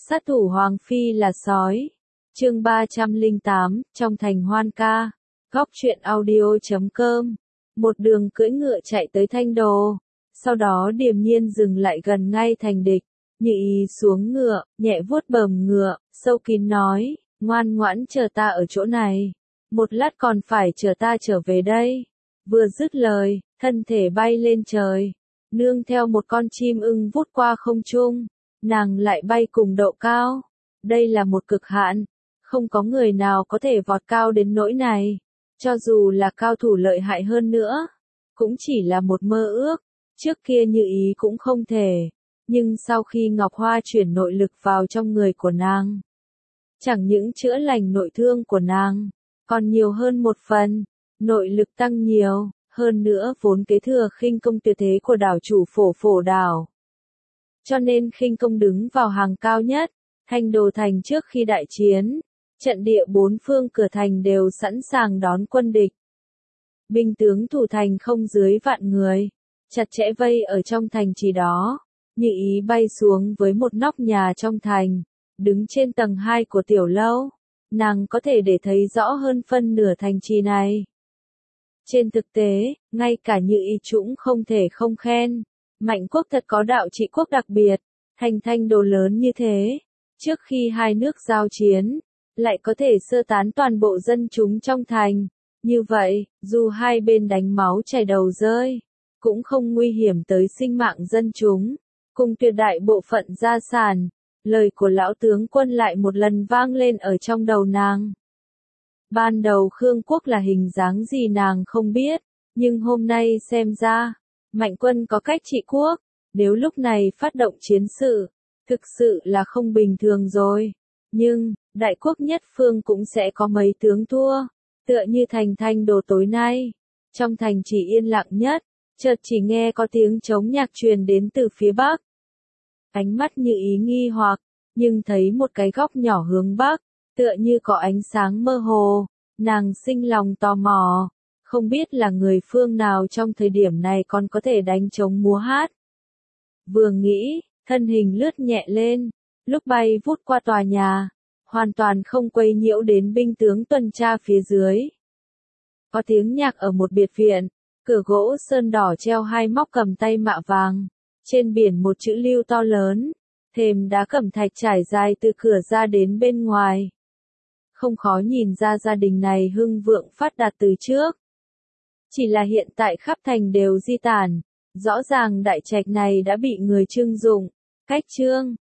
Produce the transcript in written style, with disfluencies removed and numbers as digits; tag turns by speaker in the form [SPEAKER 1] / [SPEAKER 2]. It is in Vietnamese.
[SPEAKER 1] Sát thủ Hoàng Phi là sói. Chương 308, trong thành hoan ca. Góc truyện audio.com. Một đường cưỡi ngựa chạy tới Thanh Đô. Sau đó điềm nhiên dừng lại gần ngay thành địch. Nhị ý xuống ngựa, nhẹ vuốt bờm ngựa, sâu kín nói, ngoan ngoãn chờ ta ở chỗ này. Một lát còn phải chờ ta trở về đây. Vừa dứt lời, thân thể bay lên trời. Nương theo một con chim ưng vút qua không trung. Nàng lại bay cùng độ cao. Đây là một cực hạn. Không có người nào có thể vọt cao đến nỗi này. Cho dù là cao thủ lợi hại hơn nữa. Cũng chỉ là một mơ ước. Trước kia Như Ý cũng không thể. Nhưng sau khi Ngọc Hoa chuyển nội lực vào trong người của nàng. Chẳng những chữa lành nội thương của nàng. Còn nhiều hơn một phần. Nội lực tăng nhiều. Hơn nữa vốn kế thừa khinh công tuyệt thế của đảo chủ Phổ Phổ đảo. Cho nên khinh công đứng vào hàng cao nhất. Thanh Đô thành trước khi đại chiến. Trận địa bốn phương cửa thành đều sẵn sàng đón quân địch. Binh tướng thủ thành không dưới vạn người. Chặt chẽ vây ở trong thành trì đó. Như Ý bay xuống với một nóc nhà trong thành. Đứng trên tầng 2 của tiểu lâu. Nàng có thể để thấy rõ hơn phân nửa thành trì này. Trên thực tế, ngay cả Như Ý cũng không thể không khen. Mạnh quốc thật có đạo trị quốc đặc biệt. Thành Thanh Đô lớn như thế. Trước khi hai nước giao chiến. Lại có thể sơ tán toàn bộ dân chúng trong thành. Như vậy, dù hai bên đánh máu chảy đầu rơi. Cũng không nguy hiểm tới sinh mạng dân chúng. Cùng tuyệt đại bộ phận gia sản. Lời của lão tướng quân lại một lần vang lên ở trong đầu nàng. Ban đầu Khương quốc là hình dáng gì nàng không biết. Nhưng hôm nay xem ra. Mạnh quân có cách trị quốc. Nếu lúc này phát động chiến sự. Thực sự là không bình thường rồi. Nhưng, đại quốc nhất phương cũng sẽ có mấy tướng thua. Tựa như thành Thanh Đô tối nay. Trong thành chỉ yên lặng nhất. Chợt chỉ nghe có tiếng trống nhạc truyền đến từ phía bắc. Ánh mắt Như Ý nghi hoặc. Nhưng thấy một cái góc nhỏ hướng bắc. Tựa như có ánh sáng mơ hồ. Nàng sinh lòng tò mò. Không biết là người phương nào trong thời điểm này còn có thể đánh trống múa hát. Vừa nghĩ, thân hình lướt nhẹ lên. Lúc bay vút qua tòa nhà. Hoàn toàn không quấy nhiễu đến binh tướng tuần tra phía dưới. Có tiếng nhạc ở một biệt viện. Cửa gỗ sơn đỏ treo hai móc cầm tay mạ vàng. Trên biển một chữ lưu to lớn. Thềm đá cẩm thạch trải dài từ cửa ra đến bên ngoài. Không khó nhìn ra gia đình này hưng vượng phát đạt từ trước. Chỉ là hiện tại khắp thành đều di tản. Rõ ràng đại trạch này đã bị người trưng dụng. Cách trương,